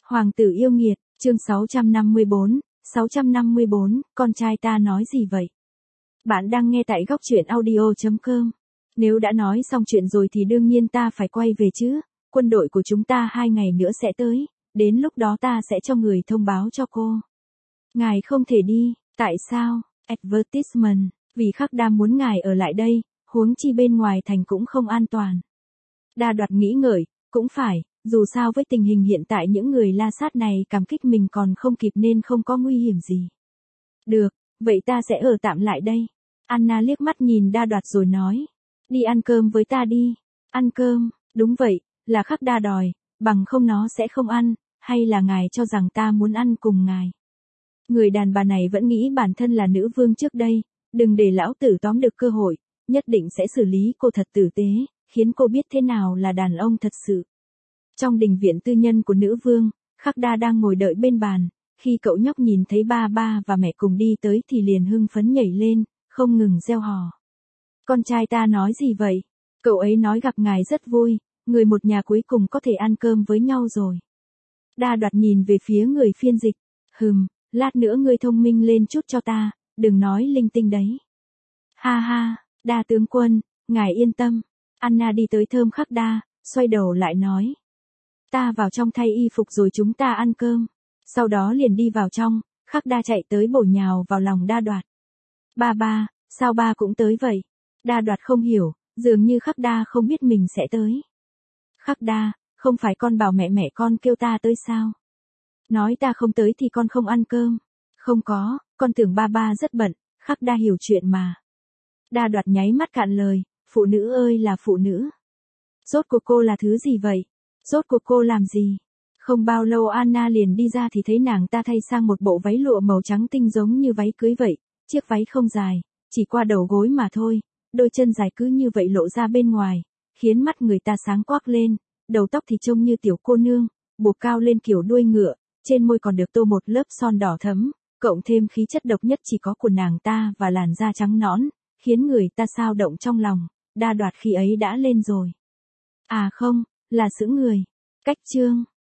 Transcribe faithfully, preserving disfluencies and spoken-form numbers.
Hoàng tử yêu nghiệt, chương sáu trăm năm mươi bốn, sáu trăm năm mươi bốn, con trai ta nói gì vậy? Bạn đang nghe tại góc truyện audio chấm com. Nếu đã nói xong chuyện rồi thì đương nhiên ta phải quay về chứ, quân đội của chúng ta hai ngày nữa sẽ tới, đến lúc đó ta sẽ cho người thông báo cho cô. Ngài không thể đi, tại sao? Advertisement, vì Khắc Đa muốn ngài ở lại đây, huống chi bên ngoài thành cũng không an toàn. Đa Đoạt nghĩ ngợi, cũng phải, dù sao với tình hình hiện tại những người la sát này cảm kích mình còn không kịp nên không có nguy hiểm gì. Được, vậy ta sẽ ở tạm lại đây. Anna liếc mắt nhìn Đa Đoạt rồi nói. Đi ăn cơm với ta đi. Ăn cơm, đúng vậy, là Khắc Đa đòi, bằng không nó sẽ không ăn, hay là ngài cho rằng ta muốn ăn cùng ngài. Người đàn bà này vẫn nghĩ bản thân là nữ vương trước đây, đừng để lão tử tóm được cơ hội, nhất định sẽ xử lý cô thật tử tế, khiến cô biết thế nào là đàn ông thật sự. Trong đình viện tư nhân của nữ vương, Khắc Đa đang ngồi đợi bên bàn, khi cậu nhóc nhìn thấy ba ba và mẹ cùng đi tới thì liền hưng phấn nhảy lên, không ngừng reo hò. Con trai ta nói gì vậy? Cậu ấy nói gặp ngài rất vui, người một nhà cuối cùng có thể ăn cơm với nhau rồi. Đa Đoạt nhìn về phía người phiên dịch, hừm, lát nữa ngươi thông minh lên chút cho ta, đừng nói linh tinh đấy. Ha ha, Đa tướng quân, ngài yên tâm. Anna đi tới thơm Khắc Đa, xoay đầu lại nói. Ta vào trong thay y phục rồi chúng ta ăn cơm. Sau đó liền đi vào trong, Khắc Đa chạy tới bổ nhào vào lòng Đa Đoạt. Ba ba, sao ba cũng tới vậy? Đa Đoạt không hiểu, dường như Khắc Đa không biết mình sẽ tới. Khắc Đa, không phải con bảo mẹ mẹ con kêu ta tới sao? Nói ta không tới thì con không ăn cơm. Không có, con tưởng ba ba rất bận, Khắc Đa hiểu chuyện mà. Đa Đoạt nháy mắt cạn lời, phụ nữ ơi là phụ nữ. Rốt cuộc cô là thứ gì vậy? Rốt cuộc cô làm gì? Không bao lâu Anna liền đi ra thì thấy nàng ta thay sang một bộ váy lụa màu trắng tinh giống như váy cưới vậy, chiếc váy không dài, chỉ qua đầu gối mà thôi, đôi chân dài cứ như vậy lộ ra bên ngoài, khiến mắt người ta sáng quắc lên, đầu tóc thì trông như tiểu cô nương, buộc cao lên kiểu đuôi ngựa, trên môi còn được tô một lớp son đỏ thẫm, cộng thêm khí chất độc nhất chỉ có của nàng ta và làn da trắng nõn, khiến người ta sao động trong lòng. Đa Đoạt khi ấy đã lên rồi. À không, là sững người. Cách chương.